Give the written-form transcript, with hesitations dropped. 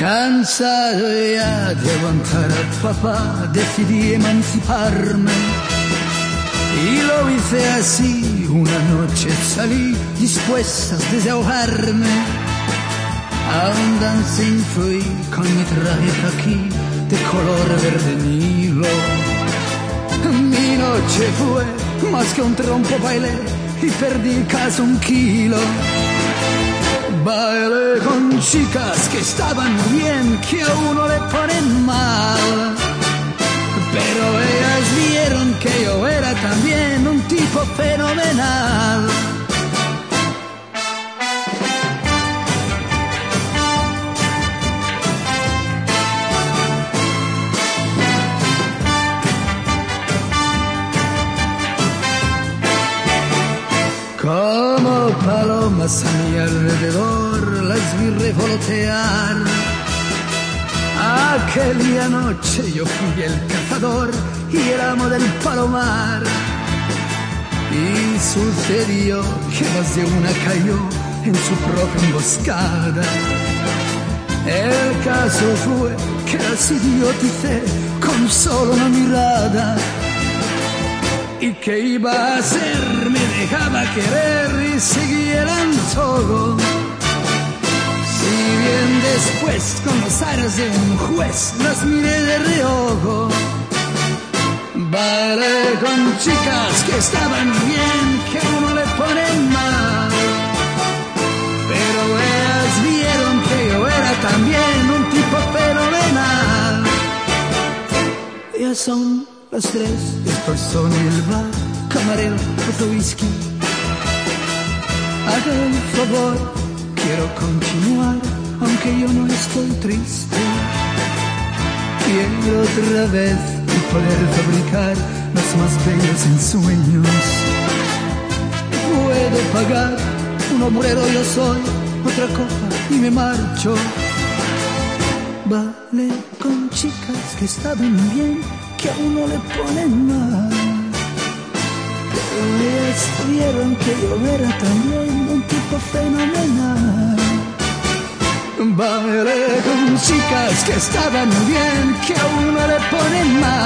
Cansado ya de aguantar al papá, decidí emanciparme. Y lo hice así, una noche salí dispuesta a desahogarme. A un dancing fui con mi traje aquí de color verde Nilo. Mi noche fue más que un trompo, bailé y perdí casi 1 kilo. Bailé con chicas que estaban bien, que a uno le ponen mal. Pero ellas vieron que yo era también un tipo fenomenal. Como palomas a mi alrededor las vi revolotear. Aquella noche yo fui el cazador y el amo del palomar. Y sucedió que más de una cayó en su propia emboscada. El caso fue que las idioticé con solo una mirada. ¿Y qué iba a hacer? Me dejaba querer y seguía el antojo. Si bien después con los aires de un juez las miré de reojo. Bailé con chicas que estaban bien, que a uno le ponen mal. Pero ellas vieron que yo era también un tipo fenomenal. Ya son las 3, estoy solo en el bar, camarero, otro whisky. Haga el favor, quiero continuar, aunque yo no estoy triste. Quiero otra vez poder fabricar los más bellos ensueños. Puedo pagar un obrero, yo soy otra copa y me marcho. Vale con chicas que estaban bien, que a uno le ponen mal. Pero ellas vieron que yo era también un tipo fenomenal. Bailé con chicas que estaban bien, que a uno le ponen mal.